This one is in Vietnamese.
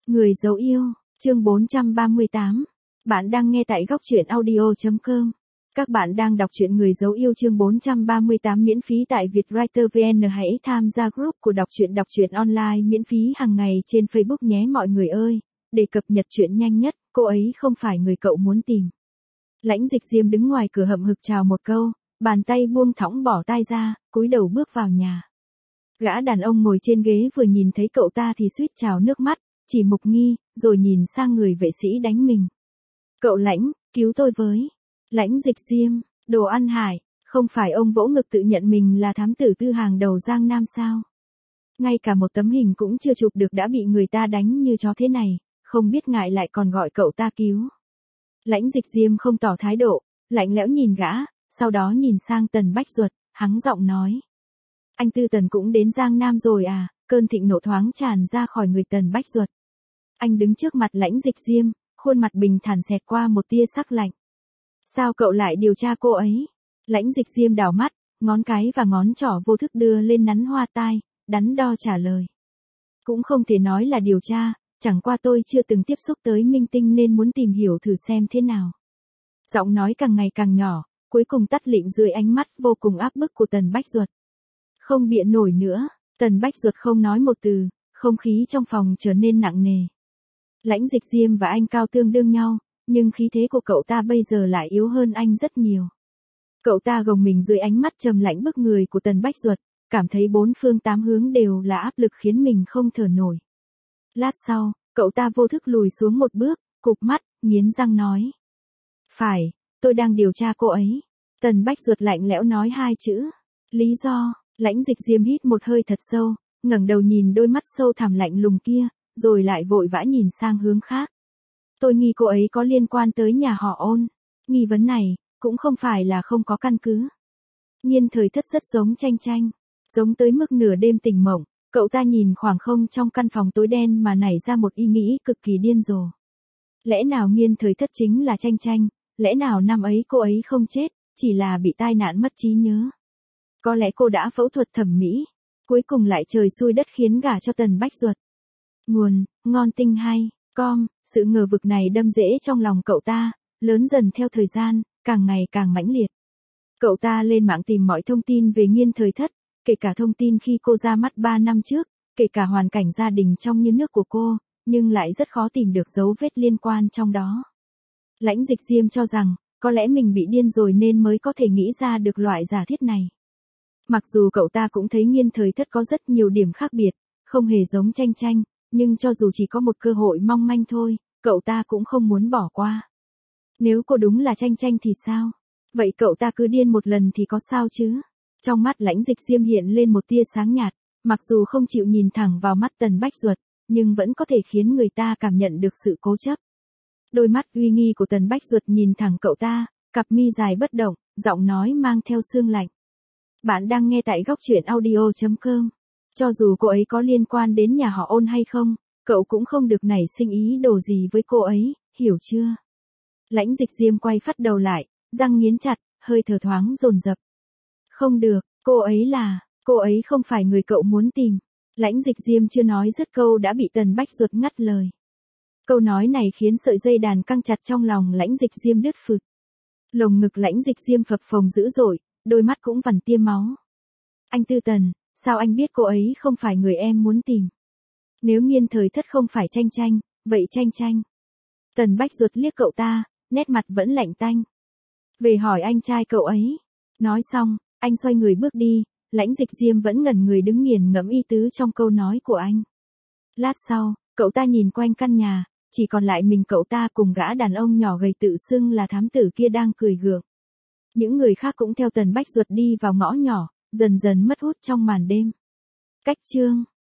Người dấu yêu, chương 438. Bạn đang nghe tại góc truyện audio.com. Các bạn đang đọc truyện Người dấu yêu chương 438 miễn phí tại Vietwriter VN. Hãy tham gia group của đọc truyện online miễn phí hàng ngày trên Facebook nhé mọi người ơi. Để cập nhật truyện nhanh nhất, cô ấy không phải người cậu muốn tìm. Lãnh Dịch Diêm đứng ngoài cửa hậm hực chào một câu, bàn tay buông thõng bỏ tai ra, cúi đầu bước vào nhà. Gã đàn ông ngồi trên ghế vừa nhìn thấy cậu ta thì suýt trào nước mắt, chỉ mục nghi, rồi nhìn sang người vệ sĩ đánh mình. Cậu Lãnh, cứu tôi với. Lãnh Dịch Diêm, đồ ăn hại, không phải ông vỗ ngực tự nhận mình là thám tử tư hàng đầu Giang Nam sao? Ngay cả một tấm hình cũng chưa chụp được đã bị người ta đánh như chó thế này, không biết ngại lại còn gọi cậu ta cứu. Lãnh Dịch Diêm không tỏ thái độ, lạnh lẽo nhìn gã, sau đó nhìn sang Tần Bách Duật, hắng giọng nói. Anh Tư Tần cũng đến Giang Nam rồi à? Cơn thịnh nộ thoáng tràn ra khỏi người Tần Bách Duật. Anh đứng trước mặt Lãnh Dịch Diêm, khuôn mặt bình thản xẹt qua một tia sắc lạnh. Sao cậu lại điều tra cô ấy? Lãnh Dịch Diêm đảo mắt, ngón cái và ngón trỏ vô thức đưa lên nắn hoa tai, đắn đo trả lời. Cũng không thể nói là điều tra, chẳng qua tôi chưa từng tiếp xúc tới minh tinh nên muốn tìm hiểu thử xem thế nào. Giọng nói càng ngày càng nhỏ, cuối cùng tắt lịm dưới ánh mắt vô cùng áp bức của Tần Bách Duật. Không bịa nổi nữa, Tần Bách Duật không nói một từ, không khí trong phòng trở nên nặng nề. Lãnh Dịch Diêm và anh cao tương đương nhau, nhưng khí thế của cậu ta bây giờ lại yếu hơn anh rất nhiều. Cậu ta gồng mình dưới ánh mắt trầm lạnh bức người của Tần Bách Duật, cảm thấy bốn phương tám hướng đều là áp lực khiến mình không thở nổi. Lát sau, cậu ta vô thức lùi xuống một bước, cụp mắt, nghiến răng nói. Phải, tôi đang điều tra cô ấy. Tần Bách Duật lạnh lẽo nói hai chữ. Lý do, Lãnh Dịch Diêm hít một hơi thật sâu, ngẩng đầu nhìn đôi mắt sâu thẳm lạnh lùng kia, rồi lại vội vã nhìn sang hướng khác. Tôi nghi cô ấy có liên quan tới nhà họ Ôn. Nghi vấn này, cũng không phải là không có căn cứ. Nhiên Thời Thất rất giống Tranh Tranh. Giống tới mức nửa đêm tỉnh mộng, cậu ta nhìn khoảng không trong căn phòng tối đen mà nảy ra một ý nghĩ cực kỳ điên rồ. Lẽ nào Nhiên Thời Thất chính là Tranh Tranh, lẽ nào năm ấy cô ấy không chết, chỉ là bị tai nạn mất trí nhớ. Có lẽ cô đã phẫu thuật thẩm mỹ, cuối cùng lại trời xui đất khiến gả cho Tần Bách Duật. Nguồn, ngon tinh hay, com, sự ngờ vực này đâm rễ trong lòng cậu ta, lớn dần theo thời gian, càng ngày càng mãnh liệt. Cậu ta lên mạng tìm mọi thông tin về Nhiên Thời Thất, kể cả thông tin khi cô ra mắt 3 năm trước, kể cả hoàn cảnh gia đình trong như nước của cô, nhưng lại rất khó tìm được dấu vết liên quan trong đó. Lãnh Dịch Diêm cho rằng, có lẽ mình bị điên rồi nên mới có thể nghĩ ra được loại giả thiết này. Mặc dù cậu ta cũng thấy Nhiên Thời Thất có rất nhiều điểm khác biệt, không hề giống Tranh Tranh, nhưng cho dù chỉ có một cơ hội mong manh thôi, cậu ta cũng không muốn bỏ qua. Nếu cô đúng là Tranh Tranh thì sao? Vậy cậu ta cứ điên một lần thì có sao chứ? Trong mắt Lãnh Dịch Diêm hiện lên một tia sáng nhạt, mặc dù không chịu nhìn thẳng vào mắt Tần Bách Duật, nhưng vẫn có thể khiến người ta cảm nhận được sự cố chấp. Đôi mắt uy nghi của Tần Bách Duật nhìn thẳng cậu ta, cặp mi dài bất động, giọng nói mang theo sương lạnh. Bạn đang nghe tại góc truyện audio.com. Cho dù cô ấy có liên quan đến nhà họ Ôn hay không, cậu cũng không được nảy sinh ý đồ gì với cô ấy, hiểu chưa? Lãnh Dịch Diêm quay phắt đầu lại, răng nghiến chặt, hơi thở thoáng dồn dập. Không được, cô ấy không phải người cậu muốn tìm. Lãnh Dịch Diêm chưa nói dứt câu đã bị Tần Bách Duật ngắt lời. Câu nói này khiến sợi dây đàn căng chặt trong lòng Lãnh Dịch Diêm đứt phụt. Lồng ngực Lãnh Dịch Diêm phập phồng dữ dội, đôi mắt cũng vằn tia máu. Anh Tư Tần, sao anh biết cô ấy không phải người em muốn tìm? Nếu Nhiên Thời Thất không phải Tranh Tranh, vậy Tranh Tranh? Tần Bách Duật liếc cậu ta, nét mặt vẫn lạnh tanh. Về hỏi anh trai cậu ấy. Nói xong, anh xoay người bước đi, Lãnh Dịch Diêm vẫn ngẩn người đứng nghiền ngẫm ý tứ trong câu nói của anh. Lát sau, cậu ta nhìn quanh căn nhà, chỉ còn lại mình cậu ta cùng gã đàn ông nhỏ gầy tự xưng là thám tử kia đang cười gượng. Những người khác cũng theo Tần Bách Duật đi vào ngõ nhỏ, dần dần mất hút trong màn đêm. Cách chương